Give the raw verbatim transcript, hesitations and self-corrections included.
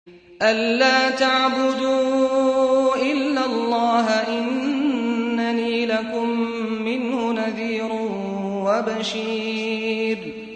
أَلَّا تَعْبُدُوا إِلَّا اللَّهَ إِنَّنِي لَكُم مِّنْهُ نَذِيرٌ وَبَشِيرٌ